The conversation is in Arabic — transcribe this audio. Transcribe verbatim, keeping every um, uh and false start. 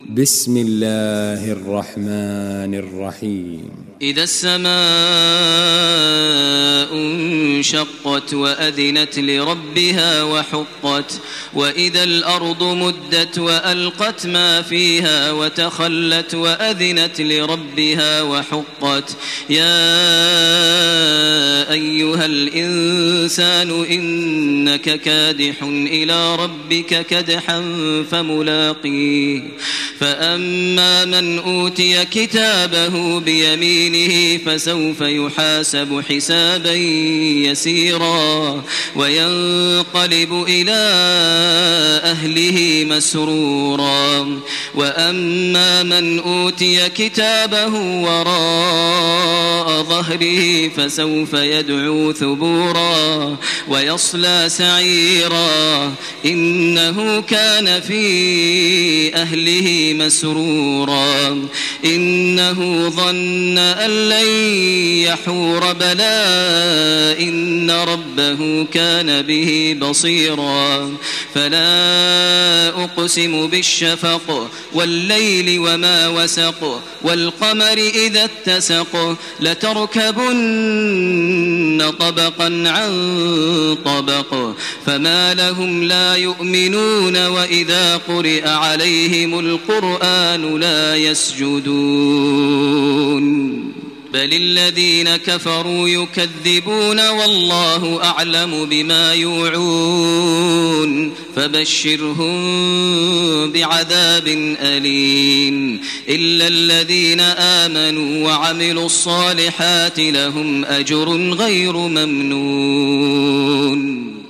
بسم الله الرحمن الرحيم. إذا السماء انشقت وأذنت لربها وحقت وإذا الأرض مدت وألقت ما فيها وتخلت وأذنت لربها وحقت يا أيها الإنسان إنك كادح إلى ربك كدحا فملاقيه فأما من أوتي كتابه بيمينه فسوف يحاسب حسابا يسيرا وينقلب إلى أهله مسرورا وأما من أوتي كتابه وراء ظهره فسوف يدعو ثبورا ويصلى سعيرا إنه كان في أهله مسرورا إنه ظن أن لن يحور بلى إن ربه كان به بصيرا فلا أقسم بالشفق والليل وما وسق والقمر إذا اتسق لتركبن طبقا عن طبق فما لهم لا يؤمنون وإذا قرئ عليهم القرآن لا يسجدون بل الذين كفروا يكذبون والله أعلم بما يوعون فبشرهم بعذاب أليم إلا الذين آمنوا وعملوا الصالحات لهم أجر غير ممنون.